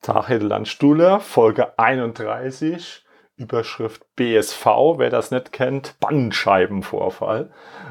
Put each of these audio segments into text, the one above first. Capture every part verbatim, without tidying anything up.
Tag, Herr Landstuhler, Folge einunddreißig, Überschrift B S V, wer das nicht kennt, Bandscheibenvorfall.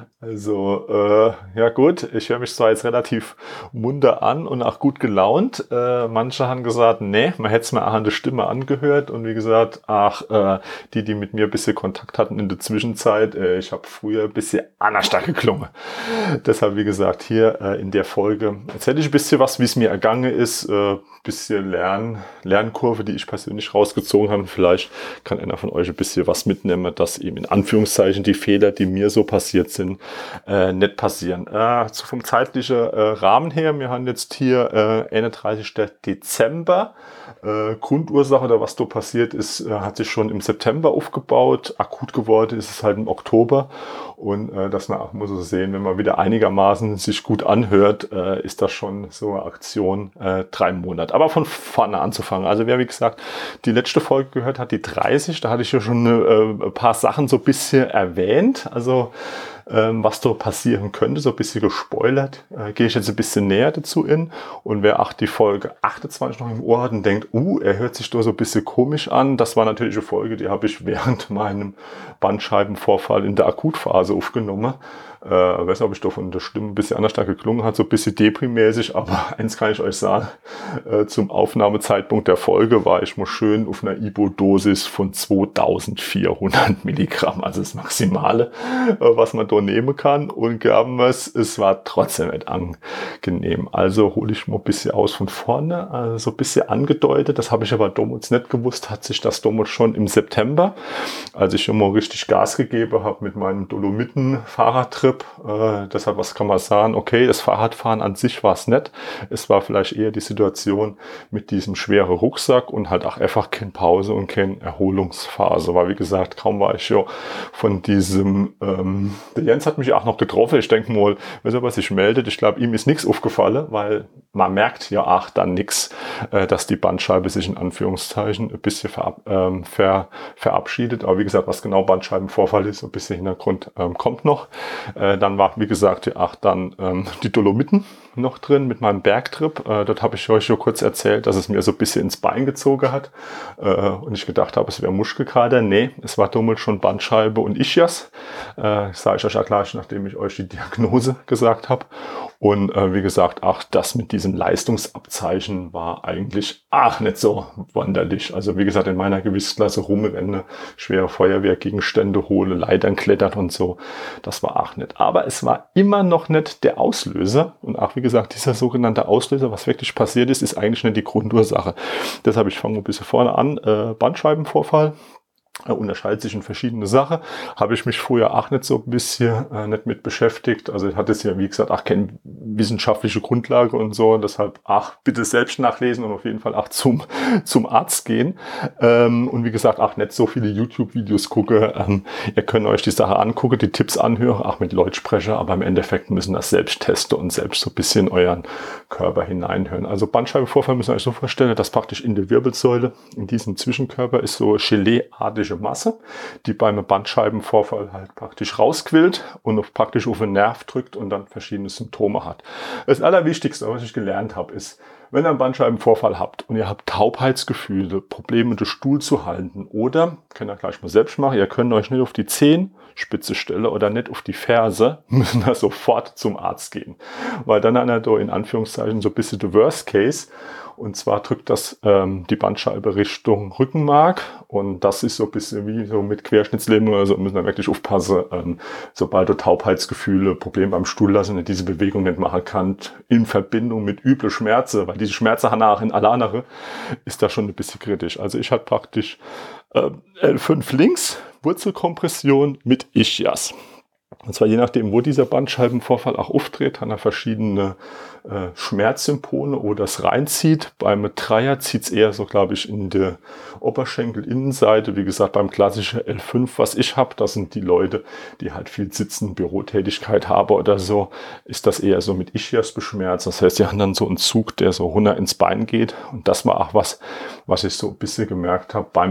Also, äh, ja gut, ich höre mich zwar jetzt relativ munter an und auch gut gelaunt. Äh, manche haben gesagt, nee, man hätte es mir auch an der Stimme angehört. Und wie gesagt, ach, äh, die, die mit mir ein bisschen Kontakt hatten in der Zwischenzeit, äh, ich habe früher ein bisschen anders geklungen. Deshalb, wie gesagt, hier äh, in der Folge erzähle ich ein bisschen was, wie es mir ergangen ist. Äh, bisschen Lern, Lernkurve, die ich persönlich rausgezogen habe. Vielleicht kann einer von euch ein bisschen was mitnehmen, dass eben in Anführungszeichen die Fehler, die mir so passiert sind, äh, nicht passieren. Äh, so vom zeitlichen äh, Rahmen her, wir haben jetzt hier äh, einunddreißigsten Dezember. Äh, Grundursache oder was da passiert ist, äh, hat sich schon im September aufgebaut. Akut geworden ist es halt im Oktober. Und äh, dass man auch muss so sehen, wenn man wieder einigermaßen sich gut anhört, äh, ist das schon so eine Aktion äh, drei Monate. Aber von vorne anzufangen. Also wer wie gesagt die letzte Folge gehört hat, die dreißig, da hatte ich ja schon äh, ein paar Sachen so ein bisschen erwähnt. Also ähm, was da passieren könnte, so ein bisschen gespoilert. Äh, gehe ich jetzt ein bisschen näher dazu in. Und wer auch die Folge achtundzwanzig noch im Ohr hat und denkt, uh, er hört sich da so ein bisschen komisch an, das war natürlich eine Folge, die habe ich während meinem Bandscheibenvorfall in der Akutphase aufgenommen. Ich äh, weiß nicht, ob ich da von der Stimme ein bisschen anders geklungen hat, so ein bisschen deprimäßig, aber eins kann ich euch sagen, äh, zum Aufnahmezeitpunkt der Folge war ich mal schön auf einer Ibo-Dosis von zweitausendvierhundert Milligramm, also das Maximale, äh, was man da nehmen kann, und gaben es, es war trotzdem nicht angenehm. Also hole ich mal ein bisschen aus von vorne, also so ein bisschen angedeutet, das habe ich aber damals nicht gewusst, hat sich das damals schon im September, als ich schon mal richtig Gas gegeben habe mit meinem Dolomiten-Fahrradtrip. Äh, deshalb, was kann man sagen? Okay, das Fahrradfahren an sich war es nicht. Es war vielleicht eher die Situation mit diesem schweren Rucksack und halt auch einfach keine Pause und keine Erholungsphase. Weil wie gesagt, kaum war ich ja von diesem, ähm, der Jens hat mich auch noch getroffen. Ich denke mal, wenn er was sich meldet, ich glaube, ihm ist nichts aufgefallen, weil man merkt ja auch dann nichts, äh, dass die Bandscheibe sich in Anführungszeichen ein bisschen verab, ähm, ver, verabschiedet. Aber wie gesagt, was genau Bandscheibenvorfall ist, ein bisschen Hintergrund ähm, kommt noch. Äh, dann war, wie gesagt, ja, auch dann ähm, die Dolomiten noch drin mit meinem Bergtrip. Äh, dort habe ich euch schon kurz erzählt, dass es mir so ein bisschen ins Bein gezogen hat. Äh, und ich gedacht habe, es wäre Muskelkater. Nee, es war damals schon Bandscheibe und Ischias. Äh, sage ich euch ja gleich, nachdem ich euch die Diagnose gesagt habe. Und äh, wie gesagt, auch das mit diesem Leistungsabzeichen war eigentlich ach nicht so wunderlich. Also wie gesagt, in meiner Gewichtsklasse rumrenne, schwere Feuerwehrgegenstände hole, Leitern klettert und so. Das war auch nicht. Aber es war immer noch nicht der Auslöser. Und auch wie gesagt, dieser sogenannte Auslöser, was wirklich passiert ist, ist eigentlich nicht die Grundursache. Deshalb, ich fange ein bisschen vorne an. Äh, Bandscheibenvorfall. Äh, unterscheidet sich in verschiedene Sachen. Habe ich mich vorher auch nicht so ein bisschen äh, nicht mit beschäftigt. Also ich hatte es ja, wie gesagt, auch keine wissenschaftliche Grundlage und so. Deshalb, ach, bitte selbst nachlesen und auf jeden Fall auch zum, zum Arzt gehen. Ähm, und wie gesagt, auch nicht so viele YouTube-Videos gucke. Ähm, ihr könnt euch die Sache angucken, die Tipps anhören, auch mit Leuten sprechen, aber im Endeffekt müssen das selbst testen und selbst so ein bisschen in euren Körper hineinhören. Also Bandscheibenvorfall müssen wir euch so vorstellen, dass praktisch in der Wirbelsäule, in diesem Zwischenkörper ist so Gelee-artige Masse, die beim Bandscheibenvorfall halt praktisch rausquillt und auf, praktisch auf den Nerv drückt und dann verschiedene Symptome hat. Das Allerwichtigste, was ich gelernt habe, ist, wenn ihr einen Bandscheibenvorfall habt und ihr habt Taubheitsgefühle, Probleme, den Stuhl zu halten oder, könnt ihr gleich mal selbst machen, ihr könnt euch nicht auf die Zehenspitze stellen oder nicht auf die Ferse, müssen ihr sofort zum Arzt gehen. Weil dann hat er da in Anführungszeichen so ein bisschen the worst case. Und zwar drückt das ähm, die Bandscheibe Richtung Rückenmark und das ist so ein bisschen wie so mit Querschnittslähmung, also müssen wir wirklich aufpassen, ähm, sobald du Taubheitsgefühle, Probleme beim Stuhl lassen und diese Bewegung nicht machen kannst, in Verbindung mit üble Schmerzen, weil diese Schmerzen haben auch in alle anderen, ist das schon ein bisschen kritisch. Also ich hatte praktisch äh, L fünf links, Wurzelkompression mit Ischias. Und zwar je nachdem, wo dieser Bandscheibenvorfall auch auftritt, hat er verschiedene äh, Schmerzsymptome, wo das reinzieht. Beim Dreier zieht es eher so, glaube ich, in der Oberschenkelinnenseite. Wie gesagt, beim klassischen L fünf, was ich habe, das sind die Leute, die halt viel sitzen, Bürotätigkeit haben oder so, ist das eher so mit Ischias beschmerzt. Das heißt, die haben dann so einen Zug, der so runter ins Bein geht. Und das war auch was, was ich so ein bisschen gemerkt habe beim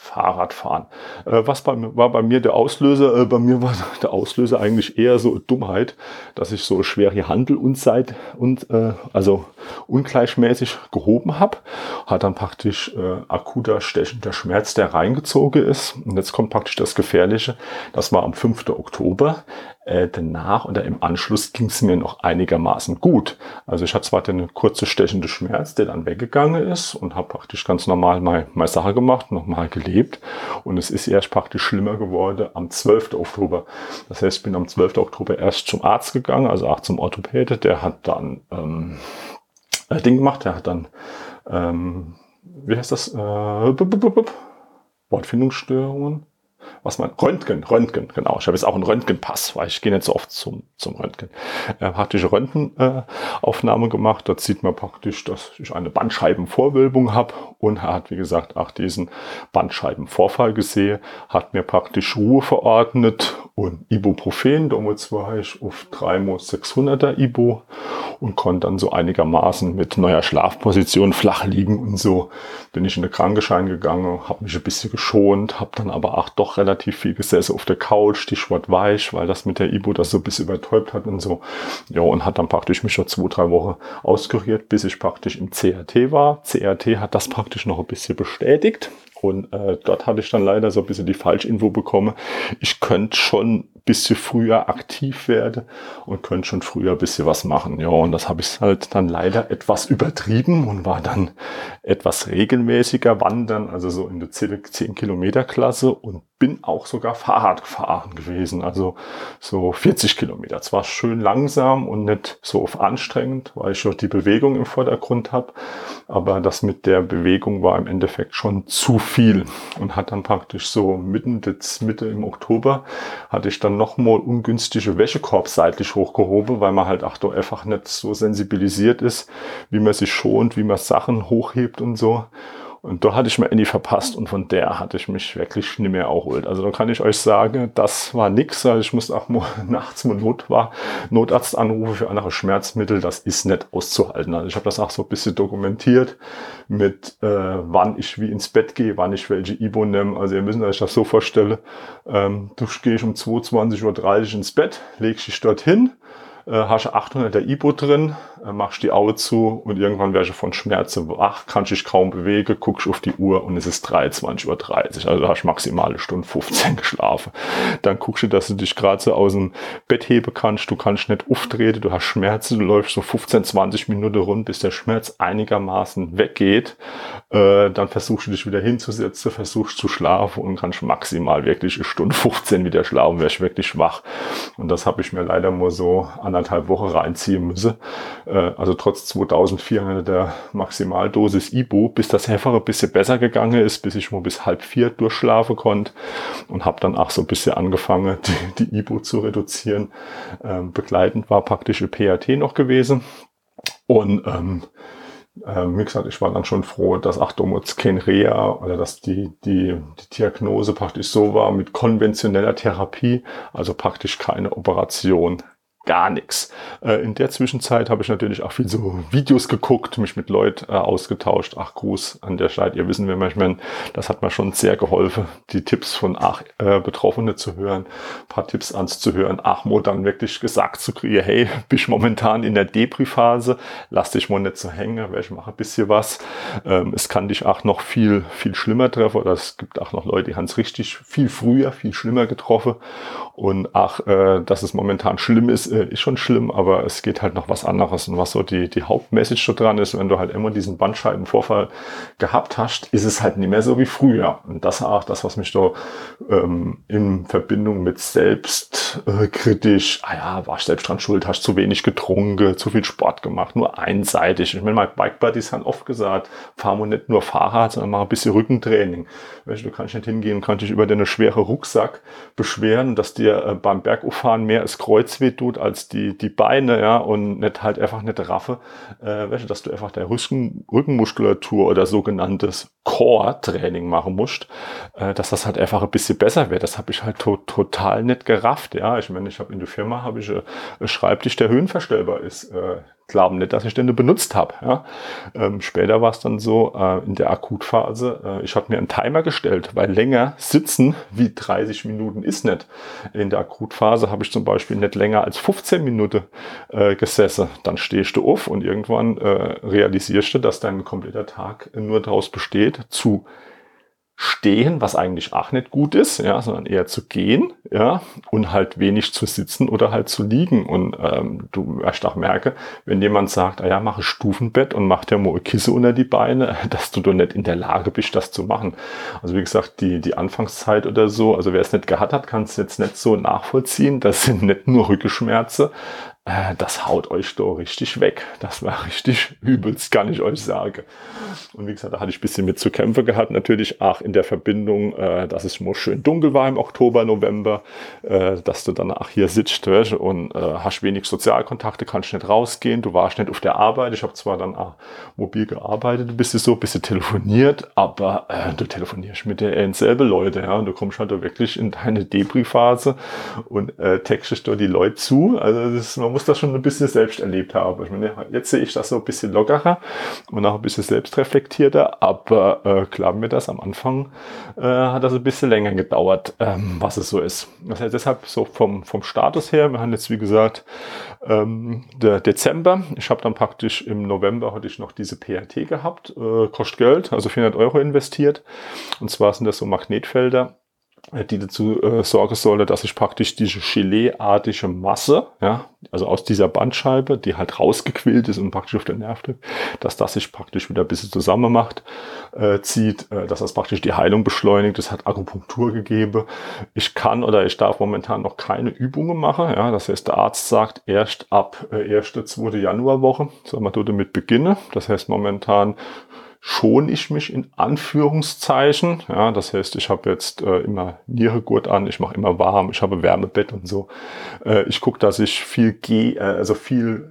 Fahrradfahren. Äh, was bei, war bei mir der Auslöser? Äh, bei mir war der Auslöser eigentlich eher so Dummheit, dass ich so schwere Handel und Seit und äh, also ungleichmäßig gehoben habe. Hat dann praktisch äh, akuter stechender Schmerz, der reingezogen ist. Und jetzt kommt praktisch das Gefährliche. Das war am fünften Oktober. Äh, danach oder im Anschluss ging es mir noch einigermaßen gut. Also ich hatte zwar den kurze stechende Schmerz, der dann weggegangen ist und habe praktisch ganz normal meine, meine Sache gemacht, nochmal gelebt. Und es ist erst praktisch schlimmer geworden am zwölften Oktober. Das heißt, ich bin am zwölften Oktober erst zum Arzt gegangen, also auch zum Orthopäde. Der hat dann ähm, ein Ding gemacht, der hat dann, ähm, wie heißt das, äh, Wortfindungsstörungen. Was man, Röntgen, Röntgen, genau. Ich habe jetzt auch einen Röntgenpass, weil ich gehe nicht so oft zum, zum Röntgen. Er hat praktisch Röntgenaufnahme äh, gemacht. Dort sieht man praktisch, dass ich eine Bandscheibenvorwölbung habe. Und er hat, wie gesagt, auch diesen Bandscheibenvorfall gesehen, hat mir praktisch Ruhe verordnet und Ibuprofen. Damals war ich auf drei mal sechshunderter Ibu und konnte dann so einigermaßen mit neuer Schlafposition flach liegen und so. Bin ich in den Krankenschein gegangen, habe mich ein bisschen geschont, habe dann aber auch doch relativ viel gesessen auf der Couch, Stichwort weich, weil das mit der Ibu das so ein bisschen übertäubt hat und so. Ja, und hat dann praktisch mich schon zwei, drei Wochen auskuriert, bis ich praktisch im C R T war. C R T hat das praktisch noch ein bisschen bestätigt. Und äh, dort hatte ich dann leider so ein bisschen die Falschinfo bekommen. Ich könnte schon ein bisschen früher aktiv werden und könnte schon früher ein bisschen was machen. Ja, und das habe ich halt dann leider etwas übertrieben und war dann etwas regelmäßiger wandern, also so in der zehn Kilometer Klasse und bin auch sogar Fahrrad gefahren gewesen, also so vierzig Kilometer. Zwar schön langsam und nicht so auf anstrengend, weil ich schon die Bewegung im Vordergrund habe, aber das mit der Bewegung war im Endeffekt schon zu viel und hat dann praktisch so mitten, Mitte im Oktober hatte ich dann nochmal ungünstige Wäschekorb seitlich hochgehoben, weil man halt auch doch einfach nicht so sensibilisiert ist, wie man sich schont, wie man Sachen hochhebt und so. Und da hatte ich mir Annie verpasst und von der hatte ich mich wirklich nicht mehr erholt. Also da kann ich euch sagen, das war nix. Also ich musste auch mal nachts mal Not war, Notarzt anrufen für andere Schmerzmittel. Das ist nicht auszuhalten. Also ich habe das auch so ein bisschen dokumentiert mit, äh, wann ich wie ins Bett gehe, wann ich welche Ibu nehme. Also ihr müsst euch das so vorstellen. Ähm, du gehst um zweiundzwanzig Uhr dreißig ins Bett, legst dich dorthin. Äh, hast du achthunderter Ibu drin, äh, machst die Augen zu und irgendwann wärst du von Schmerzen wach, kannst dich kaum bewegen, guckst auf die Uhr und es ist dreiundzwanzig Uhr dreißig, also du hast maximale Stunde fünfzehn geschlafen. Dann guckst du, dass du dich gerade so aus dem Bett heben kannst, du kannst nicht auftreten, du hast Schmerzen, du läufst so fünfzehn, zwanzig Minuten rund, bis der Schmerz einigermaßen weggeht. Äh, dann versuchst du dich wieder hinzusetzen, versuchst zu schlafen und kannst maximal wirklich eine Stunde fünfzehn wieder schlafen, wärst wirklich wach. Und das habe ich mir leider nur so anderthalb Wochen reinziehen müssen. Also trotz zweitausendvierhundert der Maximaldosis Ibu, bis das einfach ein bisschen besser gegangen ist, bis ich mal bis halb vier durchschlafen konnte und habe dann auch so ein bisschen angefangen, die, die Ibu zu reduzieren. Begleitend war praktisch ein P R T noch gewesen. Und ähm, Ähm, wie gesagt, ich war dann schon froh, dass auch damals kein Reha oder dass die, die, die Diagnose praktisch so war mit konventioneller Therapie, also praktisch keine Operation. Gar nichts. Äh, in der Zwischenzeit habe ich natürlich auch viel so Videos geguckt, mich mit Leuten äh, ausgetauscht. Ach, Gruß an der Stelle. Ihr wissen, wer ich meine, das hat mir schon sehr geholfen, die Tipps von ach, äh, Betroffene zu hören, ein paar Tipps anzuhören. Ach, Mo dann wirklich gesagt zu kriegen, hey, bist momentan in der Depri-Phase, lass dich mal nicht so hängen, weil ich mache ein bisschen was. Ähm, es kann dich auch noch viel, viel schlimmer treffen oder es gibt auch noch Leute, die haben es richtig viel früher, viel schlimmer getroffen. Und ach, äh, dass es momentan schlimm ist, ist schon schlimm, aber es geht halt noch was anderes. Und was so die, die Hauptmessage da dran ist, wenn du halt immer diesen Bandscheibenvorfall gehabt hast, ist es halt nicht mehr so wie früher. Und das auch das, was mich da ähm, in Verbindung mit selbstkritisch, äh, ah ja, war ich selbst dran schuld, hast zu wenig getrunken, zu viel Sport gemacht, nur einseitig. Ich meine, meine Bike-Buddies haben oft gesagt, fahr mal nicht nur Fahrrad, sondern mach ein bisschen Rückentraining. Weißt du, du kannst nicht hingehen und kannst dich über deinen schweren Rucksack beschweren, dass dir äh, beim Bergauffahren mehr das Kreuz weh tut als die, die Beine, ja, und nicht halt einfach nicht raffe, äh, weißt du, dass du einfach deine Rücken, Rückenmuskulatur oder sogenanntes Core-Training machen musst, äh, dass das halt einfach ein bisschen besser wird. Das habe ich halt to total nicht gerafft, ja. Ich meine, ich habe in der Firma habe ich äh, einen Schreibtisch, der höhenverstellbar ist. Äh, glauben nicht, dass ich den benutzt habe. Ja. Ähm, später war es dann so, äh, in der Akutphase, äh, ich habe mir einen Timer gestellt, weil länger sitzen wie dreißig Minuten ist nicht. In der Akutphase habe ich zum Beispiel nicht länger als fünfzehn Minuten äh, gesessen. Dann stehst du auf und irgendwann äh, realisierst du, dass dein kompletter Tag nur daraus besteht, zu stehen, was eigentlich auch nicht gut ist, ja, sondern eher zu gehen, ja, und halt wenig zu sitzen oder halt zu liegen. Und ähm, du wirst auch merke, wenn jemand sagt, ah ja, mach ein Stufenbett und mach dir mal eine Kisse unter die Beine, dass du doch nicht in der Lage bist, das zu machen. Also wie gesagt, die die Anfangszeit oder so, also wer es nicht gehabt hat, kann es jetzt nicht so nachvollziehen. Das sind nicht nur Rückenschmerzen, äh, das haut euch da richtig weg. Das war richtig übelst, kann ich euch sagen. Und wie gesagt, da hatte ich ein bisschen mit zu kämpfen gehabt, natürlich auch in der Verbindung, äh, dass es mal schön dunkel war im Oktober, November, äh, dass du danach hier sitzt und äh, hast wenig Sozialkontakte, kannst nicht rausgehen, du warst nicht auf der Arbeit. Ich habe zwar dann auch mobil gearbeitet, ein bisschen so, ein bisschen telefoniert, aber äh, du telefonierst mit der selben Leute, ja, und du kommst halt da wirklich in deine Debris-Phase und äh, textest da die Leute zu. Also das ist, man muss das schon ein bisschen selbst erlebt haben. Ich meine, jetzt sehe ich das so ein bisschen lockerer und auch ein bisschen selbstreflektierter, aber äh, klar mir das, am Anfang äh, hat das ein bisschen länger gedauert, ähm, was es so ist. Das heißt deshalb so vom, vom Status her, wir haben jetzt wie gesagt ähm, der Dezember, ich habe dann praktisch im November hatte ich noch diese P R T gehabt, äh, kostet Geld, also vierhundert Euro investiert, und zwar sind das so Magnetfelder, die dazu äh, sorgen solle, dass ich praktisch diese Gelee-artige Masse, ja, also aus dieser Bandscheibe, die halt rausgequillt ist und praktisch auf den Nerv drückt, dass das sich praktisch wieder ein bisschen zusammen macht, äh, zieht, äh, dass das praktisch die Heilung beschleunigt. Das hat Akupunktur gegeben. Ich kann oder ich darf momentan noch keine Übungen machen. Ja, das heißt, der Arzt sagt, erst ab äh, erste, zweite Januarwoche soll man dort damit beginnen. Das heißt, momentan schon ich mich in Anführungszeichen. Ja, das heißt, ich habe jetzt äh, immer Nierengurt an, ich mache immer warm, ich habe Wärmebett und so. Äh, ich gucke, dass ich viel gehe, äh, also viel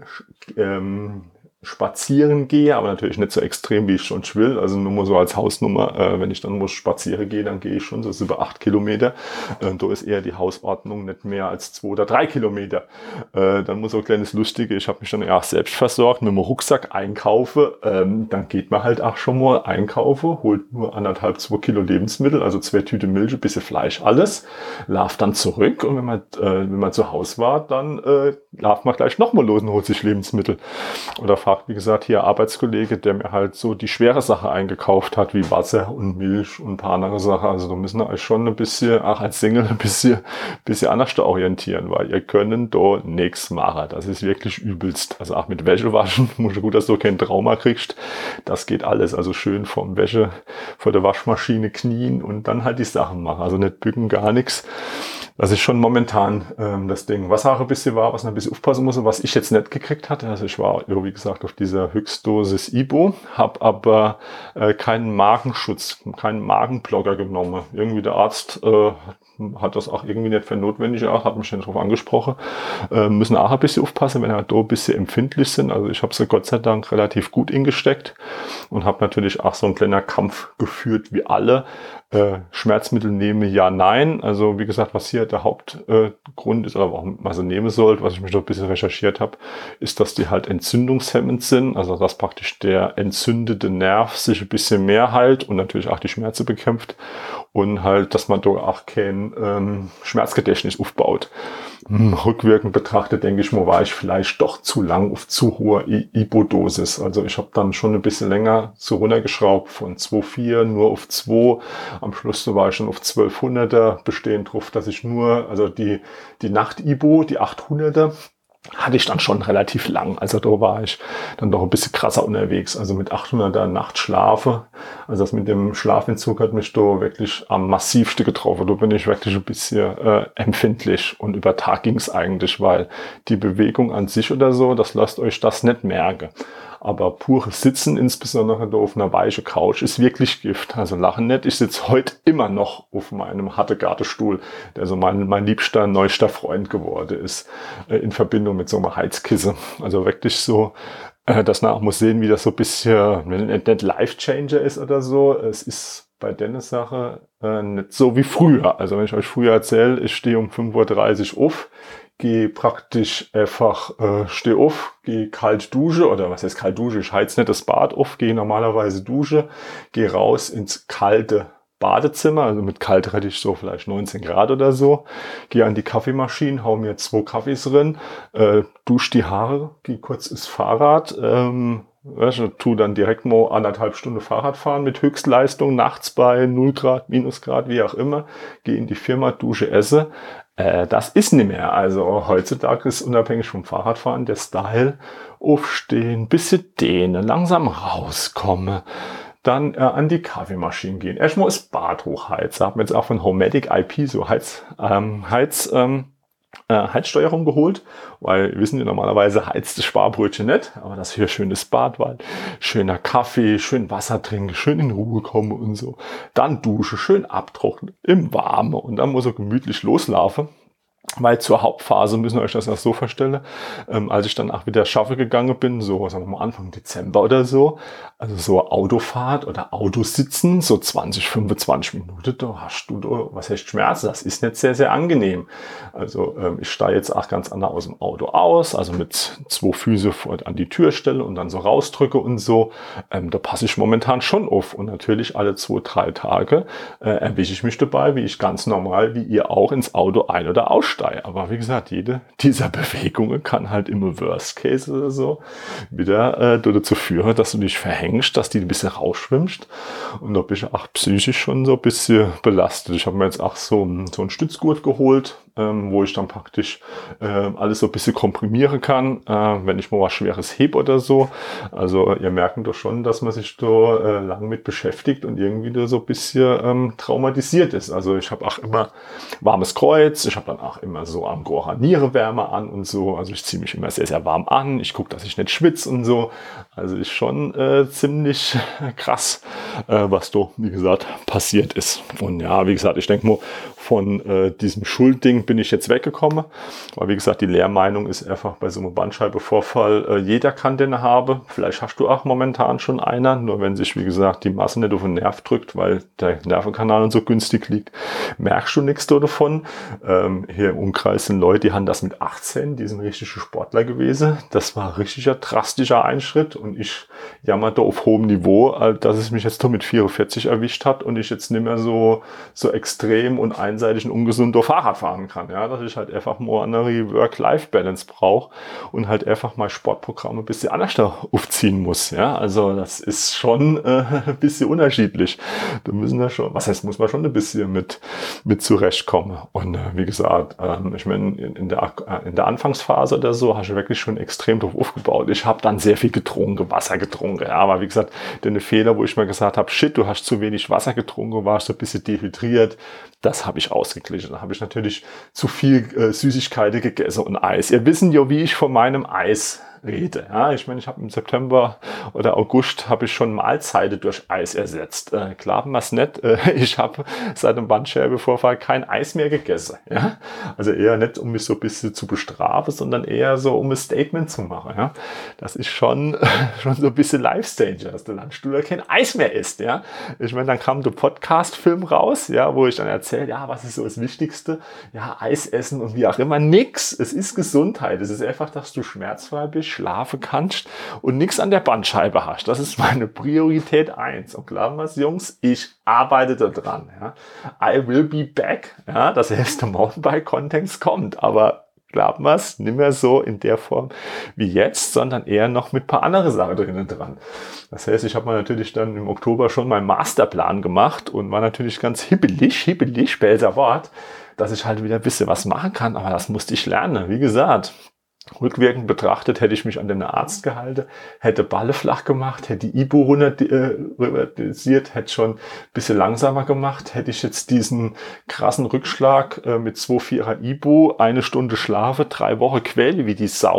ähm, spazieren gehe, aber natürlich nicht so extrem, wie ich schon will. Also nur mal so als Hausnummer, äh, wenn ich dann muss spazieren gehe, dann gehe ich schon so über acht Kilometer. Äh, da ist eher die Hausordnung nicht mehr als zwei oder drei Kilometer. Äh, dann muss auch ein kleines Lustige, ich habe mich dann ja auch selbst versorgt, mit dem Rucksack einkaufe. Ähm, dann geht man halt auch schon mal einkaufen, holt nur anderthalb, zwei Kilo Lebensmittel, also zwei Tüte Milch, ein bisschen Fleisch, alles. Lauf dann zurück und wenn man, äh, wenn man zu Hause war, dann äh, lauf man gleich nochmal los und holt sich Lebensmittel. Oder wie gesagt, hier Arbeitskollege, der mir halt so die schwere Sache eingekauft hat, wie Wasser und Milch und ein paar andere Sachen. Also da müssen wir euch schon ein bisschen, auch als Single, ein bisschen, bisschen anders da orientieren, weil ihr könnt da nichts machen. Das ist wirklich übelst. Also auch mit Wäsche waschen, muss gut, dass du kein Trauma kriegst. Das geht alles. Also schön vom Wäsche vor der Waschmaschine knien und dann halt die Sachen machen. Also nicht bücken, gar nichts. Das ist schon momentan ähm, das Ding. Was auch ein bisschen war, was man ein bisschen aufpassen muss, was ich jetzt nicht gekriegt hatte. Also ich war, wie gesagt, auf dieser Höchstdosis Ibo, habe aber äh, keinen Magenschutz, keinen Magenblocker genommen. Irgendwie der Arzt äh, hat das auch irgendwie nicht für notwendig erachtet, hat mich schon darauf angesprochen. Äh, müssen auch ein bisschen aufpassen, wenn halt da ein bisschen empfindlich sind. Also ich habe sie Gott sei Dank relativ gut ingesteckt und habe natürlich auch so einen kleiner Kampf geführt wie alle. Äh, Schmerzmittel nehme, ja, nein. Also wie gesagt, was hier der Hauptgrund äh, ist, oder warum man sie nehmen sollte, was ich mich noch ein bisschen recherchiert habe, ist, dass die halt entzündungshemmend sind. Also dass praktisch der entzündete Nerv sich ein bisschen mehr heilt und natürlich auch die Schmerzen bekämpft. Und halt, dass man da auch kein ähm, Schmerzgedächtnis aufbaut. Hm, rückwirkend betrachtet, denke ich mal, war ich vielleicht doch zu lang auf zu hoher Ibo-Dosis. Also ich habe dann schon ein bisschen länger zu runtergeschraubt von zwei Komma vier nur auf zwei. Am Schluss war ich schon auf zwölfhunderter, bestehend drauf, dass ich nur, also die, die Nacht-Ibo, die achthunderter, hatte ich dann schon relativ lang. Also da war ich dann doch ein bisschen krasser unterwegs. Also mit achthunderter Nacht schlafe. Also das mit dem Schlafentzug hat mich da wirklich am massivsten getroffen. Da bin ich wirklich ein bisschen äh, empfindlich. Und über Tag ging es eigentlich, weil die Bewegung an sich oder so, das lasst euch das nicht merken. Aber pures Sitzen, insbesondere da auf einer weichen Couch, ist wirklich Gift. Also lachen nicht. Ich sitze heute immer noch auf meinem Hattegartenstuhl, der so mein, mein liebster, neuester Freund geworden ist, äh, in Verbindung mit so einem Heizkissen. Also wirklich so, äh, dass man auch muss sehen, wie das so ein bisschen, wenn es nicht Life-Changer ist oder so. Es ist bei der Sache äh, nicht so wie früher. Also wenn ich euch früher erzähle, ich stehe um fünf Uhr dreißig auf, gehe praktisch einfach, äh, stehe auf, gehe kalt dusche, oder was heißt kalt dusche, ich heiz nicht das Bad auf, gehe normalerweise dusche, gehe raus ins kalte Badezimmer, also mit kalt hätte ich so vielleicht neunzehn Grad oder so, gehe an die Kaffeemaschine, hau mir zwei Kaffees drin, äh, dusche die Haare, gehe kurz ins Fahrrad, ähm, ich tu dann direkt mal anderthalb Stunden Fahrrad fahren mit Höchstleistung, nachts bei null Grad, Minusgrad, wie auch immer, gehe in die Firma, dusche, esse. Äh, das ist nicht mehr. Also heutzutage ist unabhängig vom Fahrradfahren der Style, aufstehen, bisschen dehnen, langsam rauskommen, dann äh, an die Kaffeemaschine gehen. Erstmal das Bad hochheizen. Hab mir jetzt auch von Homematic I P so Heiz, ähm, Heiz, ähm, äh, Heizsteuerung geholt, weil wissen wir normalerweise heizt das Sparbrötchen nicht, aber das hier schönes Bad, weil schöner Kaffee, schön Wasser trinken, schön in Ruhe kommen und so. Dann Dusche, schön abtrocknen, im Warme und dann muss er gemütlich loslaufen. Weil zur Hauptphase müssen wir euch das erst so vorstellen, ähm, als ich dann auch wieder schaffe gegangen bin, so sagen wir mal Anfang Dezember oder so, also so Autofahrt oder Autositzen, so zwanzig, fünfundzwanzig Minuten, da hast du, da, was heißt Schmerz, das ist nicht sehr, sehr angenehm. Also ähm, ich steige jetzt auch ganz anders aus dem Auto aus, also mit zwei Füße vor an die Tür stelle und dann so rausdrücke und so, ähm, da passe ich momentan schon auf und natürlich alle zwei, drei Tage äh, erwische ich mich dabei, wie ich ganz normal, wie ihr auch, ins Auto ein- oder aussteige. Aber wie gesagt, jede dieser Bewegungen kann halt im Worst Case oder so wieder äh, dazu führen, dass du dich verhängst, dass die ein bisschen rausschwimmst. Und da bin ich auch psychisch schon so ein bisschen belastet. Ich habe mir jetzt auch so, so einen Stützgurt geholt, ähm, wo ich dann praktisch äh, alles so ein bisschen komprimieren kann, äh, wenn ich mal was Schweres heb oder so. Also ihr merkt doch schon, dass man sich da äh, lang mit beschäftigt und irgendwie da so ein bisschen ähm, traumatisiert ist. Also ich habe auch immer warmes Kreuz, ich habe dann auch immer so am Angora Nierewärme an und so. Also ich ziehe mich immer sehr, sehr warm an. Ich gucke, dass ich nicht schwitze und so. Also ist schon äh, ziemlich krass, äh, was da, wie gesagt, passiert ist. Und ja, wie gesagt, ich denke mal, von äh, diesem Schuldding bin ich jetzt weggekommen. Weil wie gesagt, die Lehrmeinung ist einfach bei so einem Bandscheibenvorfall, äh, jeder kann den haben. Vielleicht hast du auch momentan schon einer. Nur wenn sich, wie gesagt, die Masse nicht auf den Nerv drückt, weil der Nervenkanal so günstig liegt, merkst du nichts davon. Ähm, hier im Umkreis sind Leute, die haben das mit achtzehn, die sind richtige Sportler gewesen. Das war ein richtiger drastischer Einschritt und ich jammer da auf hohem Niveau, dass es mich jetzt da mit vierundvierzig erwischt hat und ich jetzt nicht mehr so, so extrem und einseitig und ungesund durch Fahrrad fahren kann. Ja, dass ich halt einfach mal eine Work-Life-Balance brauche und halt einfach mal Sportprogramme ein bisschen anders da aufziehen muss. Ja, also das ist schon äh, ein bisschen unterschiedlich. Da müssen wir schon, was heißt, muss man schon ein bisschen mit, mit zurechtkommen. Und äh, wie gesagt, ähm, ich meine, in, in, der, in der Anfangsphase oder so habe ich wirklich schon extrem drauf aufgebaut. Ich habe dann sehr viel getrunken, Wasser getrunken. Ja, aber wie gesagt, der Fehler, wo ich mal gesagt habe, shit, du hast zu wenig Wasser getrunken, warst so ein bisschen dehydriert, das habe ich ausgeglichen. Da habe ich natürlich zu viel äh, Süßigkeiten gegessen und Eis. Ihr wisst ja, wie ich von meinem Eis rede. Ja, ich meine, ich habe im September oder August habe ich schon Mahlzeiten durch Eis ersetzt. Äh, glauben wir es nicht. Äh, ich habe seit dem Bandscheibenvorfall kein Eis mehr gegessen. Ja, also eher nicht, um mich so ein bisschen zu bestrafen, sondern eher so, um ein Statement zu machen. Ja, das ist schon schon so ein bisschen Life-Stager, dass der Landstuhler kein Eis mehr isst. Ja, ich meine, dann kam der Podcast-Film raus, ja, wo ich dann erzähle, ja, was ist so das Wichtigste? Ja, Eis essen und wie auch immer. Nix. Es ist Gesundheit. Es ist einfach, dass du schmerzfrei bist, schlafen kannst und nichts an der Bandscheibe hast. Das ist meine Priorität eins. Und glauben wir es, Jungs, ich arbeite da dran. Ja. I will be back. Ja, das heißt, der Mountainbike-Content kommt, aber glauben wir es, nicht mehr so in der Form wie jetzt, sondern eher noch mit ein paar andere Sachen drinnen dran. Das heißt, ich habe mir natürlich dann im Oktober schon meinen Masterplan gemacht und war natürlich ganz hibbelig, hibbelig, böser Wort, dass ich halt wieder ein bisschen was machen kann, aber das musste ich lernen. Wie gesagt, rückwirkend betrachtet hätte ich mich an den Arzt gehalten, hätte Balle flach gemacht, hätte die Ibu runterisiert, hätte schon ein bisschen langsamer gemacht, hätte ich jetzt diesen krassen Rückschlag äh, mit zwei Vierer Ibu, eine Stunde Schlafe, drei Wochen Quelle wie die Sau,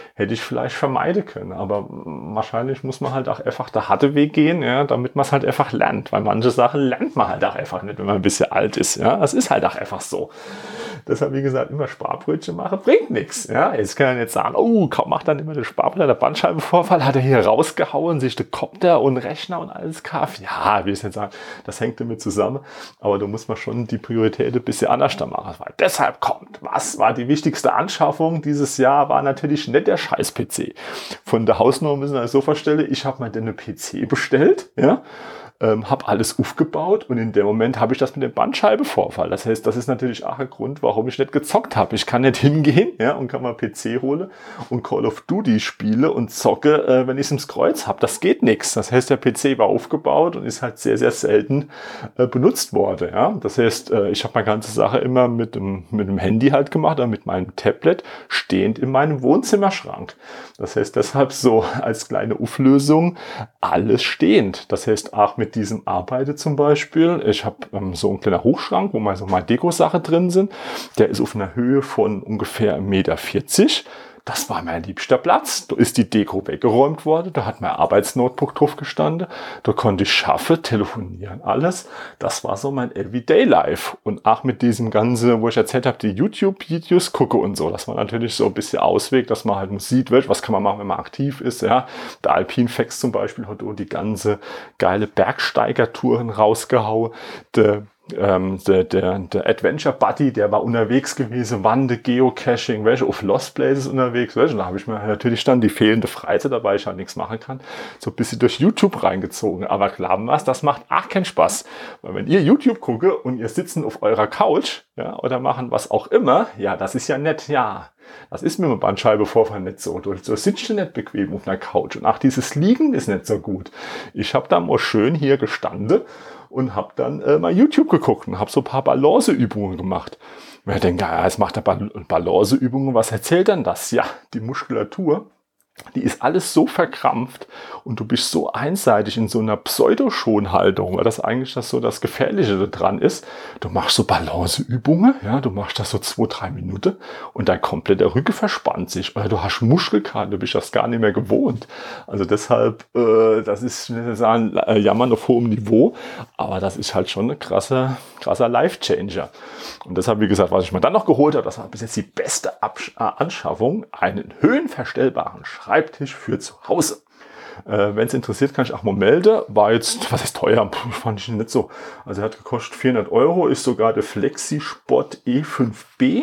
hätte ich vielleicht vermeiden können. Aber wahrscheinlich muss man halt auch einfach der harte Weg gehen, ja, damit man es halt einfach lernt. Weil manche Sachen lernt man halt auch einfach nicht, wenn man ein bisschen alt ist. Ja, das ist halt auch einfach so. Deshalb, wie gesagt, immer Sparbrötchen machen, bringt nichts. Ja, jetzt kann er jetzt sagen, oh, kaum macht dann immer der Sparbrötchen, der Bandscheibenvorfall, hat er hier rausgehauen, sich den Kopter und Rechner und alles kauft. Ja, will ich nicht sagen, das hängt damit zusammen. Aber da muss man schon die Priorität ein bisschen anders da machen. Weil deshalb kommt, was war die wichtigste Anschaffung dieses Jahr, war natürlich nicht der scheiß P C. Von der Hausnummer müssen wir das so vorstellen, ich habe mir den P C bestellt, ja, Ähm, habe alles aufgebaut und in dem Moment habe ich das mit dem Bandscheibenvorfall. Das heißt, das ist natürlich auch ein Grund, warum ich nicht gezockt habe. Ich kann nicht hingehen, ja, und kann mal P C holen und Call of Duty spiele und zocke, äh, wenn ich es ins Kreuz habe. Das geht nichts. Das heißt, der P C war aufgebaut und ist halt sehr, sehr selten äh, benutzt worden. Ja, das heißt, äh, ich habe meine ganze Sache immer mit dem, mit dem Handy halt gemacht oder mit meinem Tablet stehend in meinem Wohnzimmerschrank. Das heißt, deshalb so als kleine Auflösung alles stehend. Das heißt, auch mit diesem arbeite zum Beispiel. Ich habe ähm, so einen kleinen Hochschrank, wo mal so meine Deko-Sache drin sind. Der ist auf einer Höhe von ungefähr eins Komma vierzig Meter. Das war mein liebster Platz. Da ist die Deko weggeräumt worden. Da hat mein Arbeitsnotebook drauf gestanden. Da konnte ich schaffen, telefonieren, alles. Das war so mein Everyday Life. Und auch mit diesem Ganzen, wo ich erzählt habe, die YouTube-Videos gucke und so. Das war natürlich so ein bisschen Ausweg, dass man halt sieht, was kann man machen, wenn man aktiv ist. Ja, der Alpinfex zum Beispiel hat auch die ganze geile Bergsteigertouren rausgehauen. Der Ähm, der, der, der Adventure Buddy, der war unterwegs gewesen, Wande, Geocaching, welche auf Lost Places unterwegs, welche. Da habe ich mir natürlich dann die fehlende Freizeit dabei, ich halt nichts machen kann, so ein bisschen durch YouTube reingezogen. Aber glauben was, das macht auch keinen Spaß. Weil wenn ihr YouTube gucke und ihr sitzen auf eurer Couch, ja, oder machen was auch immer, ja, das ist ja nett, ja. Das ist mir mit Bandscheibenvorfall nicht so. So sitzt du nicht bequem auf einer Couch. Und auch dieses Liegen ist nicht so gut. Ich habe da mal schön hier gestanden und habe dann äh, mal YouTube geguckt und habe so ein paar Balanceübungen gemacht. Und ich denke, ja, es macht da Balanceübungen. Was erzählt denn das? Ja, die Muskulatur, die ist alles so verkrampft und du bist so einseitig in so einer Pseudoschonhaltung, weil das eigentlich das so das Gefährliche dran ist. Du machst so Balanceübungen, ja, du machst das so zwei, drei Minuten und dein kompletter Rücken verspannt sich. Oder du hast Muskelkater, du bist das gar nicht mehr gewohnt. Also deshalb, äh, das ist, ich will sagen, Jammern auf hohem Niveau, aber das ist halt schon ein krasser, krasser Life-Changer. Und deshalb, wie gesagt, was ich mir dann noch geholt habe, das war bis jetzt die beste Absch- äh, Anschaffung, einen höhenverstellbaren Schreibtisch für zu Hause. Äh, Wenn es interessiert, kann ich auch mal melden. War jetzt, was ist teuer? Puh, fand ich nicht so. Also er hat gekostet vierhundert Euro, ist sogar der FlexiSpot E fünf B.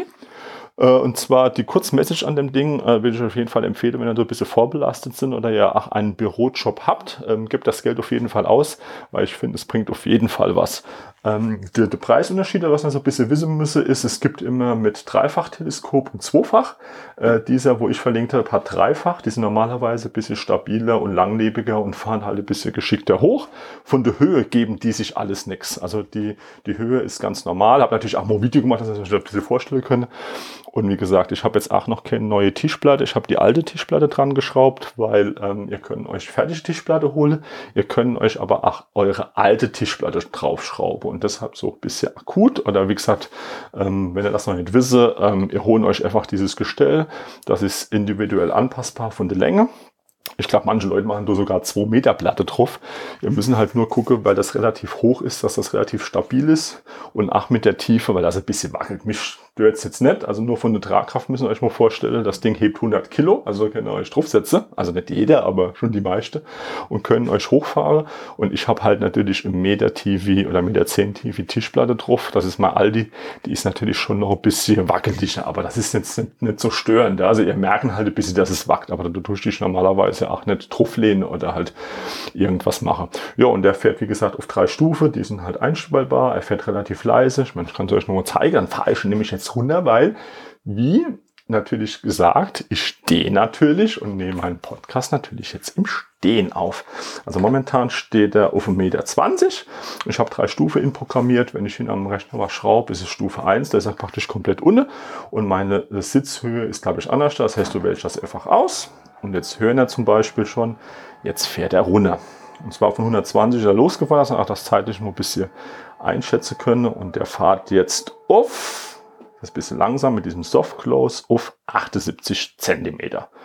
Und zwar die Kurzmessage an dem Ding äh, würde ich auf jeden Fall empfehlen, wenn ihr so ein bisschen vorbelastet sind oder ihr auch einen Bürojob habt, ähm, gebt das Geld auf jeden Fall aus, weil ich finde, es bringt auf jeden Fall was. Ähm, der, der Preisunterschied, was man so ein bisschen wissen müsse, ist, es gibt immer mit Dreifach-Teleskop und Zweifach. Äh, dieser, wo ich verlinkt habe, hat Dreifach. Die sind normalerweise ein bisschen stabiler und langlebiger und fahren halt ein bisschen geschickter hoch. Von der Höhe geben die sich alles nichts. Also die, die Höhe ist ganz normal. Habe natürlich auch mal ein Video gemacht, dass ihr euch das ein bisschen vorstellen könnt. Und wie gesagt, ich habe jetzt auch noch keine neue Tischplatte. Ich habe die alte Tischplatte dran geschraubt, weil ähm, ihr könnt euch fertige Tischplatte holen. Ihr könnt euch aber auch eure alte Tischplatte draufschrauben. Und deshalb so ein bisschen akut. Oder wie gesagt, ähm, wenn ihr das noch nicht wisst, ähm, ihr holt euch einfach dieses Gestell. Das ist individuell anpassbar von der Länge. Ich glaube, manche Leute machen da sogar zwei Meter Platte drauf. Wir müssen halt nur gucken, weil das relativ hoch ist, dass das relativ stabil ist. Und auch mit der Tiefe, weil das ein bisschen wackelt. Mich stört es jetzt nicht. Also nur von der Tragkraft müssen wir euch mal vorstellen, das Ding hebt hundert Kilo. Also könnt ihr euch draufsetzen. Also nicht jeder, aber schon die meisten. Und können euch hochfahren. Und ich habe halt natürlich im Meter T V oder Meter zehn T V Tischplatte drauf. Das ist mal Aldi. Die ist natürlich schon noch ein bisschen wackeliger. Aber das ist jetzt nicht, nicht so störend. Also ihr merken halt ein bisschen, dass es wackelt. Aber da tue ich normalerweise auch nicht drauflehnen oder halt irgendwas machen. Ja, und der fährt, wie gesagt, auf drei Stufen. Die sind halt einstellbar. Er fährt relativ leise. Ich meine, ich kann es euch noch mal zeigen. Dann fahre ich nämlich jetzt runter, weil, wie natürlich gesagt, ich stehe natürlich und nehme meinen Podcast natürlich jetzt im Stehen auf. Also momentan steht er auf eins Komma zwanzig Meter. Ich habe drei Stufen inprogrammiert. Wenn ich ihn am Rechner was schraube, ist es Stufe eins. Da ist er praktisch komplett unten. Und meine Sitzhöhe ist, glaube ich, anders. Das heißt, du wählst das einfach aus. Und jetzt hören wir zum Beispiel schon, jetzt fährt er runter. Und zwar von hundertzwanzig er losgefahren, dass wir auch das zeitlich mal ein bisschen einschätzen können. Und der fährt jetzt auf, das ist ein bisschen langsam mit diesem Soft Close, auf achtundsiebzig Zentimeter.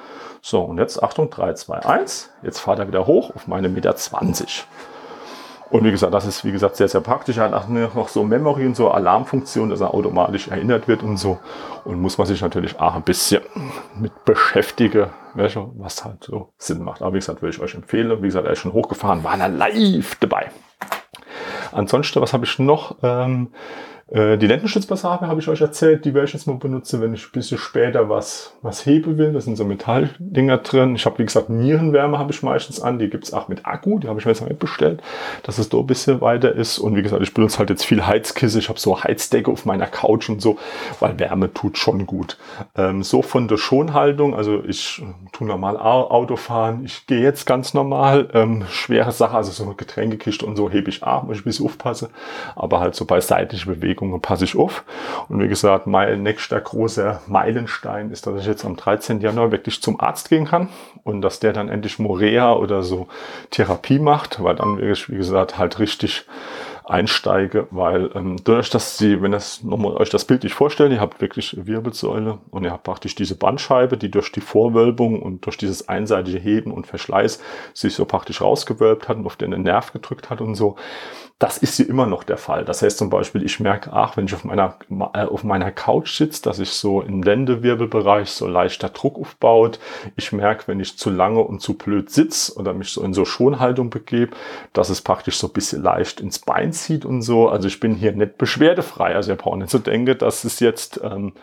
So, und jetzt Achtung, drei, zwei, eins. Jetzt fahrt er wieder hoch auf meine Meter zwanzig. Und wie gesagt, das ist wie gesagt sehr, sehr praktisch. Er hat auch noch so Memory und so Alarmfunktion, dass er automatisch erinnert wird und so. Und muss man sich natürlich auch ein bisschen mit beschäftigen, was halt so Sinn macht. Aber wie gesagt, würde ich euch empfehlen. Wie gesagt, er ist schon hochgefahren, war er live dabei. Ansonsten, was habe ich noch? Ähm, äh, die Lendenstützpassage habe ich euch erzählt. Die werde ich jetzt mal benutzen, wenn ich ein bisschen später was, was heben will. Da sind so Metalldinger drin. Ich habe, wie gesagt, Nierenwärme habe ich meistens an. Die gibt es auch mit Akku. Die habe ich mir jetzt mal mitbestellt, dass es da ein bisschen weiter ist. Und wie gesagt, ich benutze halt jetzt viel Heizkissen. Ich habe so Heizdecke auf meiner Couch und so, weil Wärme tut schon gut. Ähm, so von der Schonhaltung. Also ich äh, tue normal Auto fahren. Ich gehe jetzt ganz normal. Ähm, schwere Sache, also so eine Getränkekiste und so hebe ich ab, muss ich ein bisschen aufpassen. Aber halt so bei seitlichen Bewegungen passe ich auf. Und wie gesagt, mein nächster großer Meilenstein ist, dass ich jetzt am dreizehnten Januar wirklich zum Arzt gehen kann und dass der dann endlich Morea oder so Therapie macht, weil dann wirklich, wie gesagt, halt richtig einsteige, weil ähm, dadurch, dass sie, wenn das nochmal euch das Bild nicht vorstellen, ihr habt wirklich Wirbelsäule und ihr habt praktisch diese Bandscheibe, die durch die Vorwölbung und durch dieses einseitige Heben und Verschleiß sich so praktisch rausgewölbt hat und auf den Nerv gedrückt hat und so. Das ist hier immer noch der Fall. Das heißt zum Beispiel, ich merke, ach, wenn ich auf meiner, äh, auf meiner Couch sitze, dass sich so im Lendenwirbelbereich so leichter Druck aufbaut. Ich merke, wenn ich zu lange und zu blöd sitze oder mich so in so Schonhaltung begebe, dass es praktisch so ein bisschen leicht ins Bein zieht und so. Also ich bin hier nicht beschwerdefrei. Also ihr braucht nicht so denken, dass es jetzt ähm,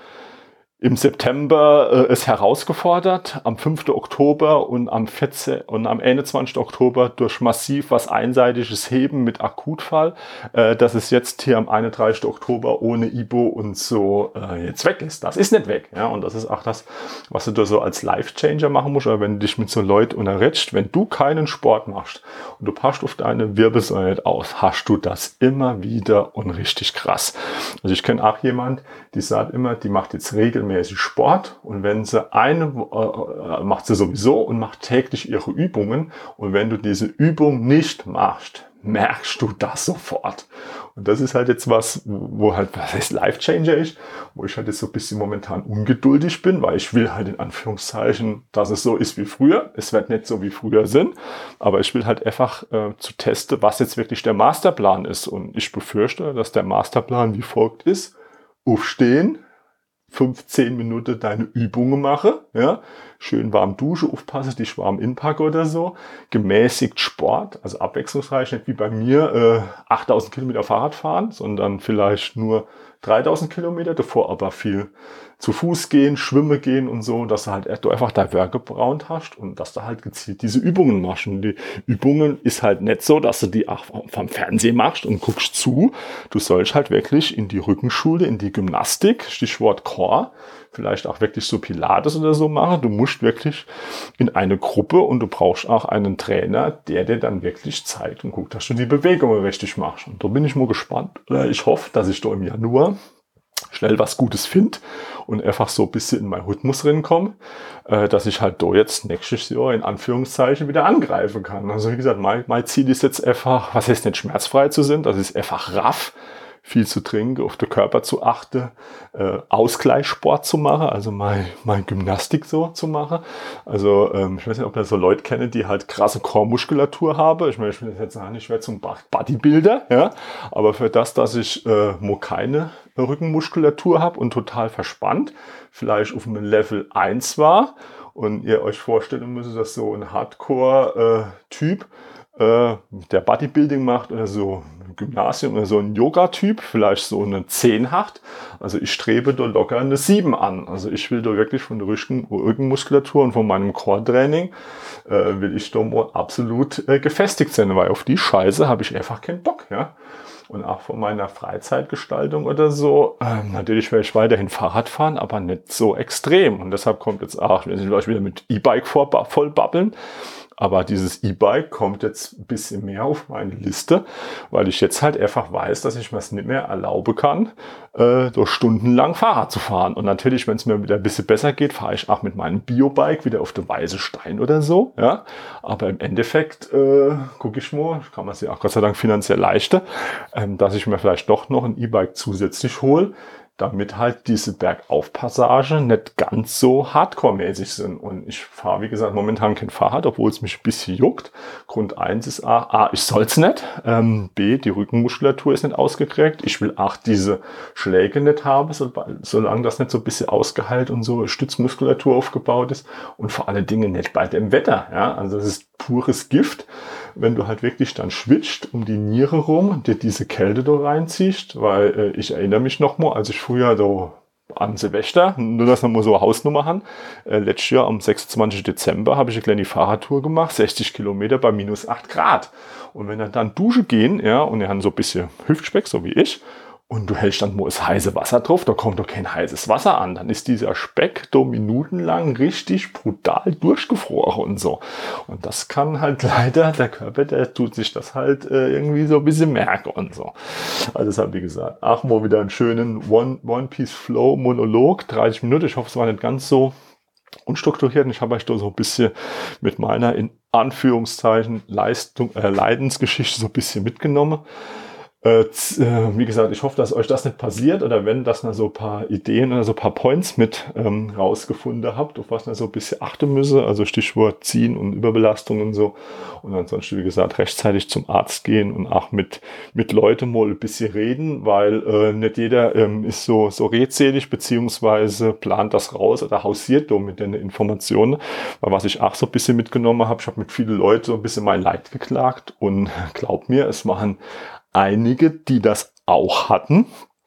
im September äh, ist herausgefordert, am fünften Oktober und am vierzehnten und am einundzwanzigsten Oktober durch massiv was einseitiges Heben mit Akutfall, äh, dass es jetzt hier am einunddreißigsten Oktober ohne Ibo und so äh, jetzt weg ist. Das ist nicht weg. Ja? Und das ist auch das, was du da so als Life-Changer machen musst, aber wenn du dich mit so Leuten unterrätst, wenn du keinen Sport machst und du passt auf deine Wirbelsäule nicht aus, hast du das immer wieder und richtig krass. Also ich kenne auch jemand, die sagt immer, die macht jetzt regelmäßig Sport und wenn sie eine äh, macht sie sowieso und macht täglich ihre Übungen und wenn du diese Übung nicht machst, merkst du das sofort. Und das ist halt jetzt was, wo halt, was heißt Life-Changer ist, wo ich halt jetzt so ein bisschen momentan ungeduldig bin, weil ich will halt in Anführungszeichen, dass es so ist wie früher. Es wird nicht so wie früher sind, aber ich will halt einfach äh, zu testen, was jetzt wirklich der Masterplan ist. Und ich befürchte, dass der Masterplan wie folgt ist: Aufstehen, fünfzehn Minuten deine Übungen mache, ja, schön warm dusche, aufpasse, dich warm inpacke oder so, gemäßigt Sport, also abwechslungsreich, nicht wie bei mir äh, achttausend Kilometer Fahrrad fahren, sondern vielleicht nur dreitausend Kilometer, davor aber viel zu Fuß gehen, schwimmen gehen und so, dass du halt du einfach dein Workaround hast und dass du halt gezielt diese Übungen machst. Und die Übungen ist halt nicht so, dass du die auch vom Fernsehen machst und guckst zu. Du sollst halt wirklich in die Rückenschule, in die Gymnastik, Stichwort Core, vielleicht auch wirklich so Pilates oder so machen. Du musst wirklich in eine Gruppe und du brauchst auch einen Trainer, der dir dann wirklich zeigt und guckt, dass du die Bewegungen richtig machst. Und da bin ich mal gespannt. Ich hoffe, dass ich da im Januar schnell was Gutes finde und einfach so ein bisschen in meinen Rhythmus reinkomme, äh, dass ich halt da jetzt nächstes Jahr in Anführungszeichen wieder angreifen kann. Also wie gesagt, mein, mein Ziel ist jetzt einfach, was heißt nicht schmerzfrei zu sein, das ist einfach raff, viel zu trinken, auf den Körper zu achten, äh, Ausgleichssport zu machen, also mein, mein Gymnastik so zu machen. Also ähm, ich weiß nicht, ob ihr so Leute kennt, die halt krasse Core-Muskulatur haben. Ich meine, ich will jetzt sagen, ich werde zum Bodybuilder, ja, aber für das, dass ich äh, nur keine Rückenmuskulatur habe und total verspannt, vielleicht auf einem Level eins war und ihr euch vorstellen müsst, dass so ein Hardcore-Typ äh, der Bodybuilding macht oder so ein Gymnasium oder so ein Yoga-Typ, vielleicht so eine zehn hat. Also ich strebe da locker eine sieben an. Also ich will da wirklich von der Rücken, Rückenmuskulatur und von meinem Core-Training äh, will ich da mal absolut äh, gefestigt sein, weil auf die Scheiße habe ich einfach keinen Bock, ja. Und auch von meiner Freizeitgestaltung oder so, ähm, natürlich werde ich weiterhin Fahrrad fahren, aber nicht so extrem. Und deshalb kommt jetzt auch, ich will euch wieder mit E-Bike voll babbeln. Aber dieses E-Bike kommt jetzt ein bisschen mehr auf meine Liste, weil ich jetzt halt einfach weiß, dass ich mir es nicht mehr erlauben kann, äh, durch stundenlang Fahrrad zu fahren. Und natürlich, wenn es mir wieder ein bisschen besser geht, fahre ich auch mit meinem Bio-Bike wieder auf den Weiße Stein oder so. Ja, aber im Endeffekt äh, gucke ich mal, kann man sich auch Gott sei Dank finanziell leisten, ähm, dass ich mir vielleicht doch noch ein E-Bike zusätzlich hole, damit halt diese Bergaufpassage nicht ganz so hardcore-mäßig sind. Und ich fahre, wie gesagt, momentan kein Fahrrad, obwohl es mich ein bisschen juckt. Grund eins ist A, A ich soll's nicht. Ähm, B, die Rückenmuskulatur ist nicht ausgeprägt. Ich will auch diese Schläge nicht haben, so, solange das nicht so ein bisschen ausgeheilt und so Stützmuskulatur aufgebaut ist. Und vor allen Dingen nicht bei dem Wetter. Ja? Also das ist pures Gift, wenn du halt wirklich dann schwitzt um die Niere rum, dir diese Kälte da reinziehst, weil äh, ich erinnere mich noch mal, als ich früher so an Silvester, nur dass wir mal so eine Hausnummer haben, äh, letztes Jahr am sechsundzwanzigsten Dezember habe ich eine kleine Fahrradtour gemacht, sechzig Kilometer bei minus acht Grad. Und wenn wir dann duschen gehen, ja, und wir haben so ein bisschen Hüftspeck, so wie ich, und du hältst dann mal das heiße Wasser drauf, da kommt doch kein heißes Wasser an. Dann ist dieser Speck da minutenlang richtig brutal durchgefroren und so. Und das kann halt leider, der Körper, der tut sich das halt äh, irgendwie so ein bisschen merken und so. Also deshalb, wie gesagt, auch mal wieder einen schönen One-Piece-Flow-Monolog, dreißig Minuten. Ich hoffe, es war nicht ganz so unstrukturiert. Und ich habe euch da so ein bisschen mit meiner, in Anführungszeichen, Leistung, äh, Leidensgeschichte so ein bisschen mitgenommen. Äh, wie gesagt, ich hoffe, dass euch das nicht passiert oder wenn, dass ihr so ein paar Ideen oder so ein paar Points mit ähm, rausgefunden habt, auf was ihr so ein bisschen achten müsst, also Stichwort Ziehen und Überbelastung und so. Und ansonsten, wie gesagt, rechtzeitig zum Arzt gehen und auch mit mit Leuten mal ein bisschen reden, weil äh, nicht jeder ähm, ist so so redselig beziehungsweise plant das raus oder hausiert da mit den Informationen. Weil was ich auch so ein bisschen mitgenommen habe, ich habe mit vielen Leuten so ein bisschen mein Leid geklagt und glaubt mir, es waren einige, die das auch hatten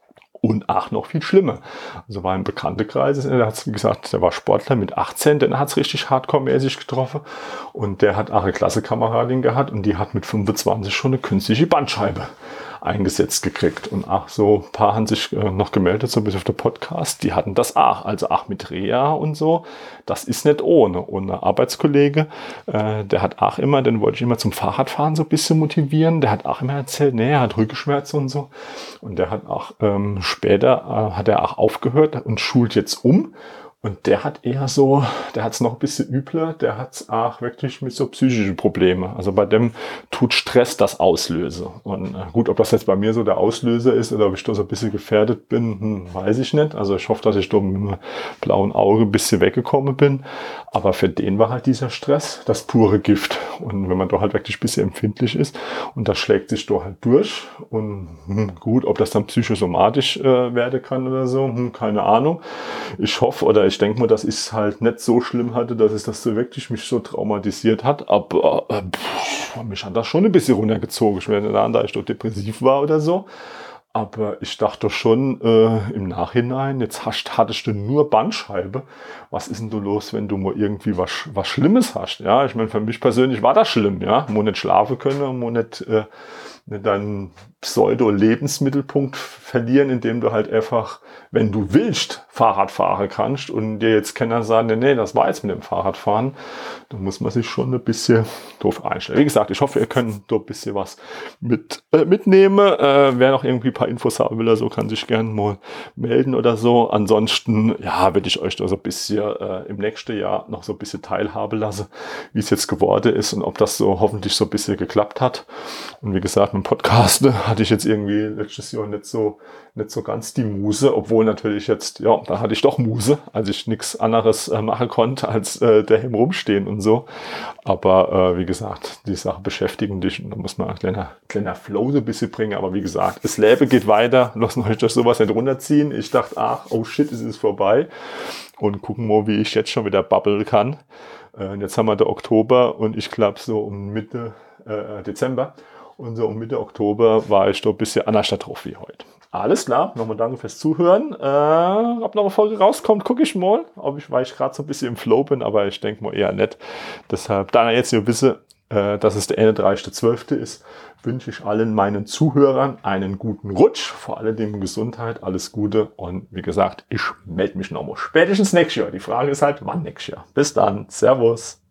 und auch noch viel schlimmer. Also war ein Bekanntenkreis, der hat gesagt, der war Sportler mit achtzehn, den hat es richtig hardcore-mäßig getroffen und der hat auch eine Klassenkameradin gehabt und die hat mit fünfundzwanzig schon eine künstliche Bandscheibe eingesetzt gekriegt. Und auch so ein paar haben sich äh, noch gemeldet, so bis auf der Podcast, die hatten das auch. Also auch mit Reha und so, das ist nicht ohne. Und ein Arbeitskollege, äh, der hat auch immer, den wollte ich immer zum Fahrradfahren so ein bisschen motivieren, der hat auch immer erzählt, nee, er hat Rückenschmerzen und so. Und der hat auch ähm, später, äh, hat er auch aufgehört und schult jetzt um. Und der hat eher so, der hat es noch ein bisschen übler, der hat es auch wirklich mit so psychischen Problemen. Also bei dem tut Stress das auslösen. Und äh, gut, ob das jetzt bei mir so der Auslöser ist oder ob ich da so ein bisschen gefährdet bin, hm, weiß ich nicht. Also ich hoffe, dass ich da mit einem blauen Auge ein bisschen weggekommen bin. Aber für den war halt dieser Stress das pure Gift. Und wenn man da halt wirklich ein bisschen empfindlich ist und das schlägt sich da halt durch. Und hm, gut, ob das dann psychosomatisch äh, werden kann oder so, hm, keine Ahnung. Ich hoffe oder ich denke mal, dass ich es halt nicht so schlimm hatte, dass es das so wirklich mich so traumatisiert hat. Aber äh, pff, mich hat das schon ein bisschen runtergezogen. Ich meine, da ich doch depressiv war oder so. Aber ich dachte schon äh, im Nachhinein, jetzt hast, hattest du nur Bandscheibe. Was ist denn du los, wenn du mal irgendwie was, was Schlimmes hast? Ja, ich meine, für mich persönlich war das schlimm. Ja, mo nicht schlafen können, mo nicht, äh, nicht deinen Pseudo-Lebensmittelpunkt verlieren, indem du halt einfach, wenn du willst, Fahrrad fahren kannst und dir jetzt keiner sagen, nee, nee, das war jetzt mit dem Fahrradfahren, dann muss man sich schon ein bisschen doof einstellen. Wie gesagt, ich hoffe, ihr könnt da ein bisschen was mit, äh, mitnehmen. Äh, wer noch irgendwie ein paar Infos haben will oder so, kann sich gerne mal melden oder so. Ansonsten, ja, werde ich euch da so ein bisschen äh, im nächsten Jahr noch so ein bisschen teilhaben lassen, wie es jetzt geworden ist und ob das so hoffentlich so ein bisschen geklappt hat. Und wie gesagt, mit dem Podcast ne, hatte ich jetzt irgendwie letztes Jahr nicht so, nicht so ganz die Muse, obwohl natürlich jetzt, ja, da hatte ich doch Muse, als ich nichts anderes äh, machen konnte, als äh, daheim rumstehen und so. Aber äh, wie gesagt, die Sache beschäftigen dich und da muss man ein kleiner, kleiner Flow so ein bisschen bringen. Aber wie gesagt, das Leben geht weiter, lassen euch das sowas nicht runterziehen. Ich dachte, ach, oh shit, es ist vorbei. Und gucken mal, wie ich jetzt schon wieder babbeln kann. Äh, jetzt haben wir den Oktober und ich glaube so um Mitte äh, Dezember. Und so um Mitte Oktober war ich da ein bisschen anders drauf wie heute. Alles klar, nochmal danke fürs Zuhören. Äh, ob noch eine Folge rauskommt, gucke ich mal. Ob ich, weil ich gerade so ein bisschen im Flow bin, aber ich denke mal eher nicht. Deshalb, da ihr jetzt hier wisst, äh, dass es der einunddreißigste zwölfte ist, wünsche ich allen meinen Zuhörern einen guten Rutsch, vor allem Gesundheit, alles Gute. Und wie gesagt, ich melde mich nochmal spätestens nächstes Jahr. Die Frage ist halt, wann nächstes Jahr. Bis dann, Servus.